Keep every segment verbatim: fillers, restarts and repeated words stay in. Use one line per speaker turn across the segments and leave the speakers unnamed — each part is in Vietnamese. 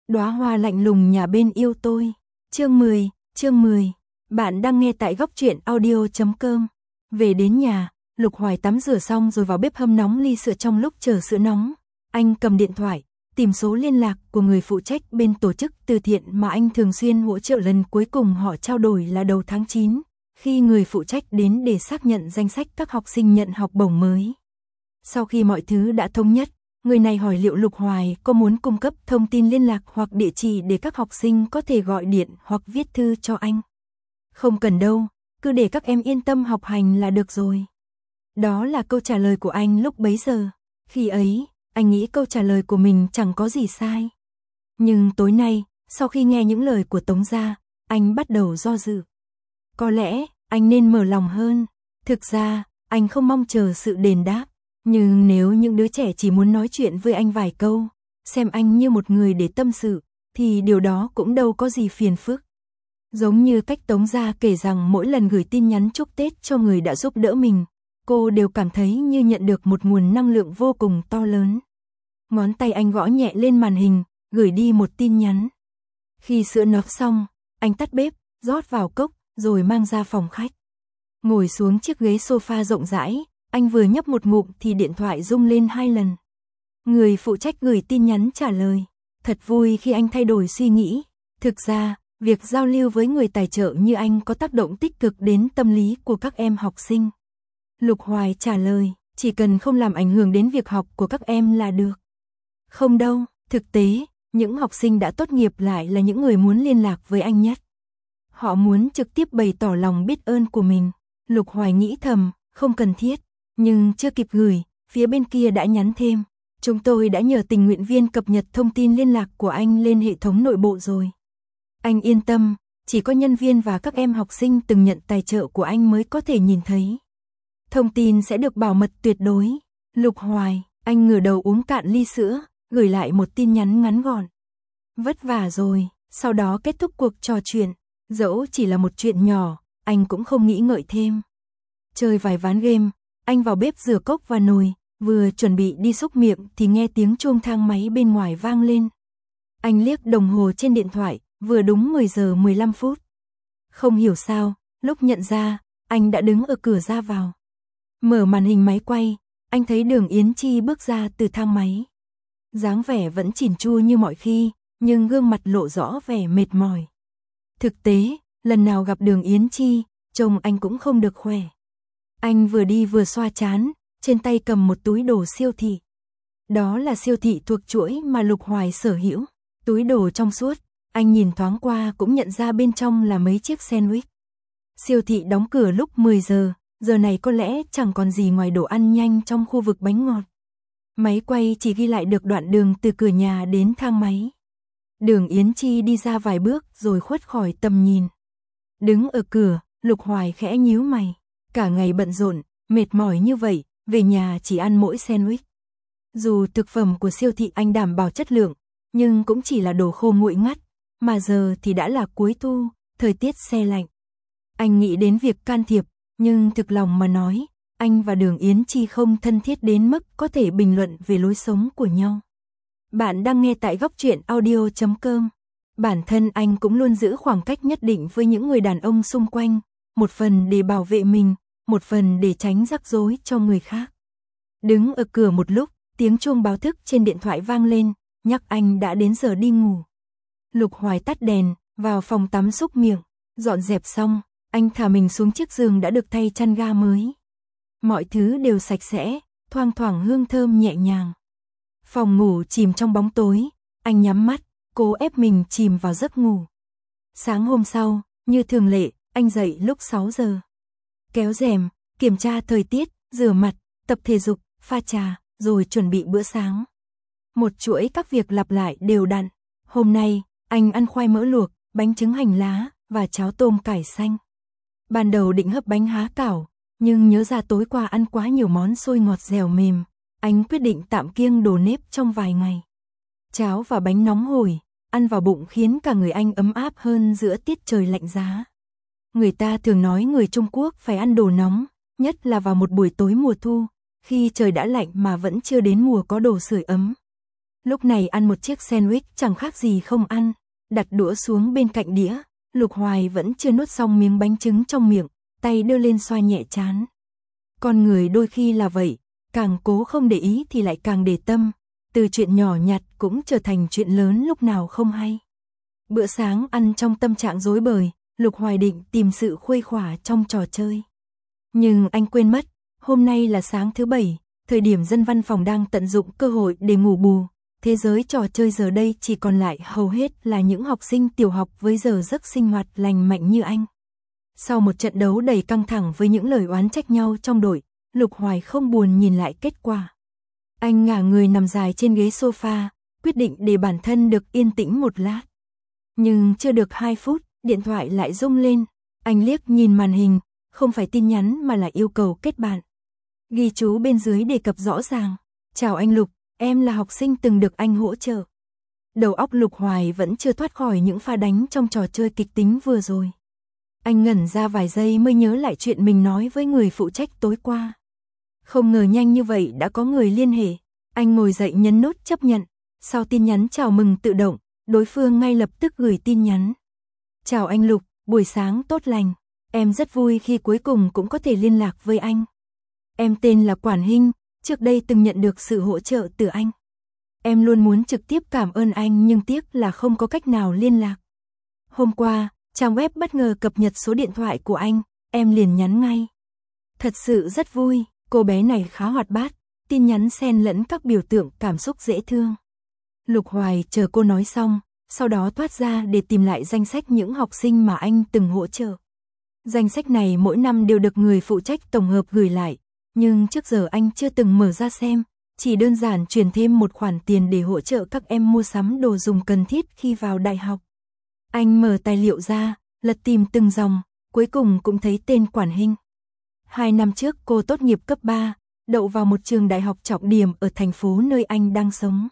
Đóa hoa lạnh lùng nhà bên yêu tôi. Chương mười, chương mười. Bạn đang nghe tại góc truyện audio chấm com. Về đến nhà, Lục Hoài tắm rửa xong rồi vào bếp hâm nóng ly sữa. Trong lúc chờ sữa nóng, anh cầm điện thoại, tìm số liên lạc của người phụ trách bên tổ chức từ thiện mà anh thường xuyên hỗ trợ. Lần cuối cùng họ trao đổi là đầu tháng chín, khi người phụ trách đến để xác nhận danh sách các học sinh nhận học bổng mới. Sau khi mọi thứ đã thống nhất, người này hỏi liệu Lục Hoài có muốn cung cấp thông tin liên lạc hoặc địa chỉ để các học sinh có thể gọi điện hoặc viết thư cho anh. Không cần đâu, cứ để các em yên tâm học hành là được rồi. Đó là câu trả lời của anh lúc bấy giờ. Khi ấy, anh nghĩ câu trả lời của mình chẳng có gì sai. Nhưng tối nay, sau khi nghe những lời của Tống Gia, anh bắt đầu do dự. Có lẽ, anh nên mở lòng hơn. Thực ra, anh không mong chờ sự đền đáp. Nhưng nếu những đứa trẻ chỉ muốn nói chuyện với anh vài câu, xem anh như một người để tâm sự, thì điều đó cũng đâu có gì phiền phức. Giống như cách Tống Gia kể rằng mỗi lần gửi tin nhắn chúc Tết cho người đã giúp đỡ mình, cô đều cảm thấy như nhận được một nguồn năng lượng vô cùng to lớn. Ngón tay anh gõ nhẹ lên màn hình, gửi đi một tin nhắn. Khi sữa nấu xong, anh tắt bếp, rót vào cốc, rồi mang ra phòng khách. Ngồi xuống chiếc ghế sofa rộng rãi, anh vừa nhấp một ngụm thì điện thoại rung lên hai lần. Người phụ trách gửi tin nhắn trả lời. Thật vui khi anh thay đổi suy nghĩ. Thực ra, việc giao lưu với người tài trợ như anh có tác động tích cực đến tâm lý của các em học sinh. Lục Hoài trả lời, chỉ cần không làm ảnh hưởng đến việc học của các em là được. Không đâu, thực tế, những học sinh đã tốt nghiệp lại là những người muốn liên lạc với anh nhất. Họ muốn trực tiếp bày tỏ lòng biết ơn của mình. Lục Hoài nghĩ thầm, không cần thiết. Nhưng chưa kịp gửi, phía bên kia đã nhắn thêm. Chúng tôi đã nhờ tình nguyện viên cập nhật thông tin liên lạc của anh lên hệ thống nội bộ rồi. Anh yên tâm, chỉ có nhân viên và các em học sinh từng nhận tài trợ của anh mới có thể nhìn thấy. Thông tin sẽ được bảo mật tuyệt đối. Lục Hoài, anh ngửa đầu uống cạn ly sữa, gửi lại một tin nhắn ngắn gọn. Vất vả rồi, sau đó kết thúc cuộc trò chuyện. Dẫu chỉ là một chuyện nhỏ, anh cũng không nghĩ ngợi thêm. Chơi vài ván game. Anh vào bếp rửa cốc và nồi, vừa chuẩn bị đi xúc miệng thì nghe tiếng chuông thang máy bên ngoài vang lên. Anh liếc đồng hồ trên điện thoại, vừa đúng mười giờ mười lăm phút. Không hiểu sao, lúc nhận ra, anh đã đứng ở cửa ra vào. Mở màn hình máy quay, anh thấy Đường Yến Chi bước ra từ thang máy. Dáng vẻ vẫn chỉn chu như mọi khi, nhưng gương mặt lộ rõ vẻ mệt mỏi. Thực tế, lần nào gặp Đường Yến Chi, trông anh cũng không được khỏe. Anh vừa đi vừa xoa trán, trên tay cầm một túi đồ siêu thị. Đó là siêu thị thuộc chuỗi mà Lục Hoài sở hữu. Túi đồ trong suốt, anh nhìn thoáng qua cũng nhận ra bên trong là mấy chiếc sandwich. Siêu thị đóng cửa lúc mười giờ, giờ này có lẽ chẳng còn gì ngoài đồ ăn nhanh trong khu vực bánh ngọt. Máy quay chỉ ghi lại được đoạn đường từ cửa nhà đến thang máy. Đường Yến Chi đi ra vài bước rồi khuất khỏi tầm nhìn. Đứng ở cửa, Lục Hoài khẽ nhíu mày. Cả ngày bận rộn, mệt mỏi như vậy, về nhà chỉ ăn mỗi sandwich. Dù thực phẩm của siêu thị anh đảm bảo chất lượng, nhưng cũng chỉ là đồ khô nguội ngắt, mà giờ thì đã là cuối thu, thời tiết se lạnh. Anh nghĩ đến việc can thiệp, nhưng thực lòng mà nói, anh và Đường Yến Chi không thân thiết đến mức có thể bình luận về lối sống của nhau. Bạn đang nghe tại góc truyện audio chấm com. Bản thân anh cũng luôn giữ khoảng cách nhất định với những người đàn ông xung quanh, một phần để bảo vệ mình, một phần để tránh rắc rối cho người khác. Đứng ở cửa một lúc, tiếng chuông báo thức trên điện thoại vang lên, nhắc anh đã đến giờ đi ngủ. Lục Hoài tắt đèn, vào phòng tắm xúc miệng, dọn dẹp xong, anh thả mình xuống chiếc giường đã được thay chăn ga mới. Mọi thứ đều sạch sẽ, thoang thoảng hương thơm nhẹ nhàng. Phòng ngủ chìm trong bóng tối, anh nhắm mắt, cố ép mình chìm vào giấc ngủ. Sáng hôm sau, như thường lệ, anh dậy lúc sáu giờ. Kéo rèm, kiểm tra thời tiết, rửa mặt, tập thể dục, pha trà, rồi chuẩn bị bữa sáng. Một chuỗi các việc lặp lại đều đặn. Hôm nay, anh ăn khoai mỡ luộc, bánh trứng hành lá và cháo tôm cải xanh. Ban đầu định hấp bánh há cảo, nhưng nhớ ra tối qua ăn quá nhiều món xôi ngọt dẻo mềm, anh quyết định tạm kiêng đồ nếp trong vài ngày. Cháo và bánh nóng hổi, ăn vào bụng khiến cả người anh ấm áp hơn giữa tiết trời lạnh giá. Người ta thường nói người Trung Quốc phải ăn đồ nóng, nhất là vào một buổi tối mùa thu, khi trời đã lạnh mà vẫn chưa đến mùa có đồ sưởi ấm. Lúc này ăn một chiếc sandwich chẳng khác gì không ăn, đặt đũa xuống bên cạnh đĩa, Lục Hoài vẫn chưa nuốt xong miếng bánh trứng trong miệng, tay đưa lên xoa nhẹ trán. Con người đôi khi là vậy, càng cố không để ý thì lại càng để tâm, từ chuyện nhỏ nhặt cũng trở thành chuyện lớn lúc nào không hay. Bữa sáng ăn trong tâm trạng rối bời, Lục Hoài định tìm sự khuây khỏa trong trò chơi. Nhưng anh quên mất, hôm nay là sáng thứ bảy, thời điểm dân văn phòng đang tận dụng cơ hội để ngủ bù. Thế giới trò chơi giờ đây chỉ còn lại hầu hết là những học sinh tiểu học với giờ giấc sinh hoạt lành mạnh như anh. Sau một trận đấu đầy căng thẳng với những lời oán trách nhau trong đội, Lục Hoài không buồn nhìn lại kết quả. Anh ngả người nằm dài trên ghế sofa, quyết định để bản thân được yên tĩnh một lát. Nhưng chưa được hai phút, điện thoại lại rung lên. Anh liếc nhìn màn hình, không phải tin nhắn mà là yêu cầu kết bạn. Ghi chú bên dưới đề cập rõ ràng. Chào anh Lục, em là học sinh từng được anh hỗ trợ. Đầu óc Lục Hoài vẫn chưa thoát khỏi những pha đánh trong trò chơi kịch tính vừa rồi. Anh ngẩn ra vài giây mới nhớ lại chuyện mình nói với người phụ trách tối qua. Không ngờ nhanh như vậy đã có người liên hệ. Anh ngồi dậy nhấn nút chấp nhận. Sau tin nhắn chào mừng tự động, đối phương ngay lập tức gửi tin nhắn. Chào anh Lục, buổi sáng tốt lành. Em rất vui khi cuối cùng cũng có thể liên lạc với anh. Em tên là Quản Hinh, trước đây từng nhận được sự hỗ trợ từ anh. Em luôn muốn trực tiếp cảm ơn anh nhưng tiếc là không có cách nào liên lạc. Hôm qua, trang web bất ngờ cập nhật số điện thoại của anh, em liền nhắn ngay. Thật sự rất vui, cô bé này khá hoạt bát, tin nhắn xen lẫn các biểu tượng cảm xúc dễ thương. Lục Hoài chờ cô nói xong, sau đó thoát ra để tìm lại danh sách những học sinh mà anh từng hỗ trợ. Danh sách này mỗi năm đều được người phụ trách tổng hợp gửi lại, nhưng trước giờ anh chưa từng mở ra xem, chỉ đơn giản chuyển thêm một khoản tiền để hỗ trợ các em mua sắm đồ dùng cần thiết khi vào đại học. Anh mở tài liệu ra, lật tìm từng dòng, cuối cùng cũng thấy tên Quản Hinh. Hai năm trước cô tốt nghiệp cấp ba, đậu vào một trường đại học trọng điểm ở thành phố nơi anh đang sống.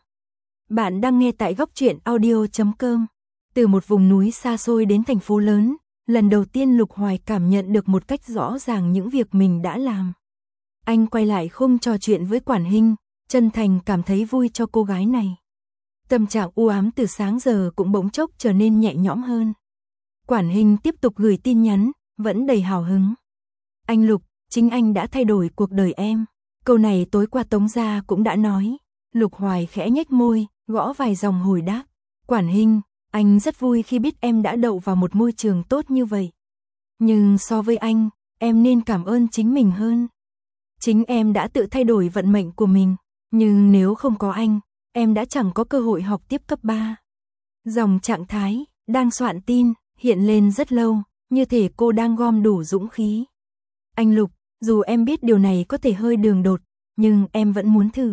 Bạn đang nghe tại góc truyện audio chấm com. Từ một vùng núi xa xôi đến thành phố lớn, lần đầu tiên Lục Hoài cảm nhận được một cách rõ ràng những việc mình đã làm. Anh quay lại khung trò chuyện với Quản Hinh, chân thành cảm thấy vui cho cô gái này. Tâm trạng u ám từ sáng giờ cũng bỗng chốc trở nên nhẹ nhõm hơn. Quản Hinh tiếp tục gửi tin nhắn, vẫn đầy hào hứng. Anh Lục, chính anh đã thay đổi cuộc đời em. Câu này tối qua Tống Gia cũng đã nói. Lục Hoài khẽ nhếch môi, gõ vài dòng hồi đáp. Quản Hinh, anh rất vui khi biết em đã đậu vào một môi trường tốt như vậy. Nhưng so với anh, em nên cảm ơn chính mình hơn. Chính em đã tự thay đổi vận mệnh của mình, nhưng nếu không có anh, em đã chẳng có cơ hội học tiếp cấp ba. Dòng trạng thái, đang soạn tin, hiện lên rất lâu, như thể cô đang gom đủ dũng khí. Anh Lục, dù em biết điều này có thể hơi đường đột, nhưng em vẫn muốn thử.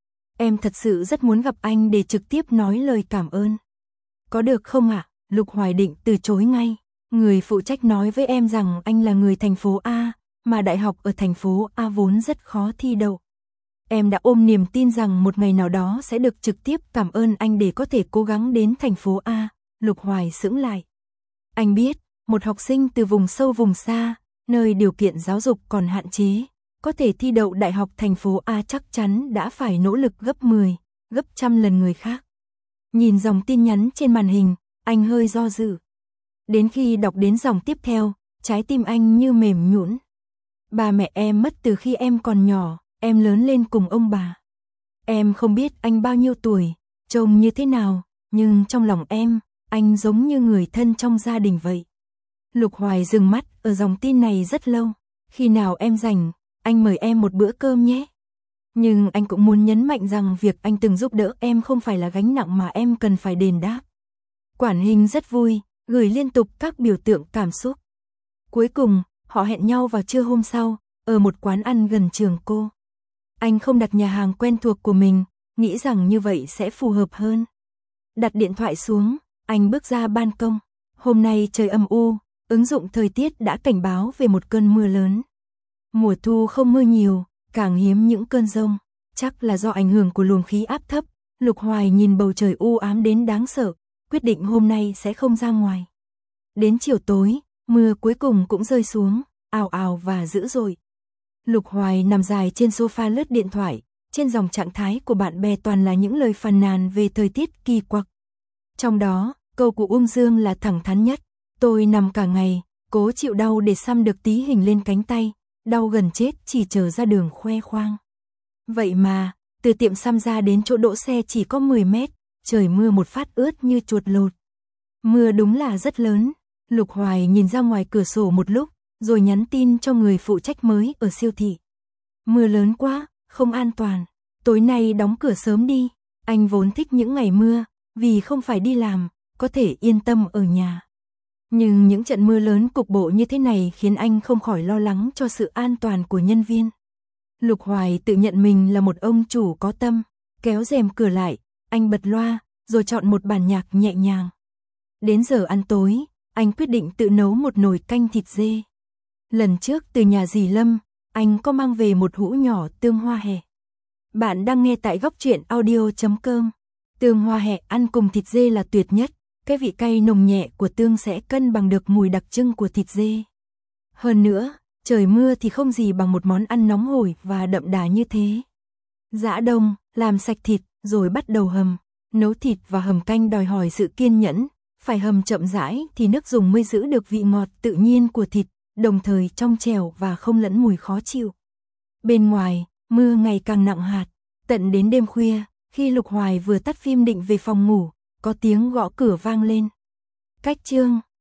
Em thật sự rất muốn gặp anh để trực tiếp nói lời cảm ơn. Có được không ạ? À? Lục Hoài định từ chối ngay. Người phụ trách nói với em rằng anh là người thành phố A, mà đại học ở thành phố A vốn rất khó thi đậu. Em đã ôm niềm tin rằng một ngày nào đó sẽ được trực tiếp cảm ơn anh để có thể cố gắng đến thành phố A. Lục Hoài sững lại. Anh biết, một học sinh từ vùng sâu vùng xa, nơi điều kiện giáo dục còn hạn chế, có thể thi đậu đại học thành phố A chắc chắn đã phải nỗ lực gấp mười, gấp trăm lần người khác. Nhìn dòng tin nhắn trên màn hình, anh hơi do dự. Đến khi đọc đến dòng tiếp theo, trái tim anh như mềm nhũn. Ba mẹ em mất từ khi em còn nhỏ, em lớn lên cùng ông bà. Em không biết anh bao nhiêu tuổi, trông như thế nào, nhưng trong lòng em, anh giống như người thân trong gia đình vậy. Lục Hoài dừng mắt ở dòng tin này rất lâu. Khi nào em rảnh, anh mời em một bữa cơm nhé. Nhưng anh cũng muốn nhấn mạnh rằng việc anh từng giúp đỡ em không phải là gánh nặng mà em cần phải đền đáp. Quản Hinh rất vui, gửi liên tục các biểu tượng cảm xúc. Cuối cùng, họ hẹn nhau vào trưa hôm sau, ở một quán ăn gần trường cô. Anh không đặt nhà hàng quen thuộc của mình, nghĩ rằng như vậy sẽ phù hợp hơn. Đặt điện thoại xuống, anh bước ra ban công. Hôm nay trời âm u, ứng dụng thời tiết đã cảnh báo về một cơn mưa lớn. Mùa thu không mưa nhiều, càng hiếm những cơn dông. Chắc là do ảnh hưởng của luồng khí áp thấp. Lục Hoài nhìn bầu trời u ám đến đáng sợ, quyết định hôm nay sẽ không ra ngoài. Đến chiều tối, mưa cuối cùng cũng rơi xuống, ào ào và dữ dội. Lục Hoài nằm dài trên sofa lướt điện thoại, trên dòng trạng thái của bạn bè toàn là những lời phàn nàn về thời tiết kỳ quặc. Trong đó, câu của Uông Dương là thẳng thắn nhất. Tôi nằm cả ngày, cố chịu đau để xăm được tí hình lên cánh tay, đau gần chết chỉ chờ ra đường khoe khoang. Vậy mà, từ tiệm xăm ra đến chỗ đỗ xe chỉ có mười mét, trời mưa một phát ướt như chuột lột. Mưa đúng là rất lớn. Lục Hoài nhìn ra ngoài cửa sổ một lúc, rồi nhắn tin cho người phụ trách mới ở siêu thị. Mưa lớn quá, không an toàn. Tối nay đóng cửa sớm đi. Anh vốn thích những ngày mưa, vì không phải đi làm, có thể yên tâm ở nhà. Nhưng những trận mưa lớn cục bộ như thế này khiến anh không khỏi lo lắng cho sự an toàn của nhân viên. Lục Hoài tự nhận mình là một ông chủ có tâm, kéo rèm cửa lại, anh bật loa, rồi chọn một bản nhạc nhẹ nhàng. Đến giờ ăn tối, anh quyết định tự nấu một nồi canh thịt dê. Lần trước từ nhà dì Lâm, anh có mang về một hũ nhỏ tương hoa hẹ. Bạn đang nghe tại góc truyện audio chấm com. Tương hoa hẹ ăn cùng thịt dê là tuyệt nhất, cái vị cay nồng nhẹ của tương sẽ cân bằng được mùi đặc trưng của thịt dê. Hơn nữa, trời mưa thì không gì bằng một món ăn nóng hổi và đậm đà như thế. Giã đông, làm sạch thịt, rồi bắt đầu hầm. Nấu thịt và hầm canh đòi hỏi sự kiên nhẫn, phải hầm chậm rãi thì nước dùng mới giữ được vị ngọt tự nhiên của thịt, đồng thời trong trẻo và không lẫn mùi khó chịu. Bên ngoài, mưa ngày càng nặng hạt, tận đến đêm khuya, khi Lục Hoài vừa tắt phim định về phòng ngủ, có tiếng gõ cửa vang lên. Cách chương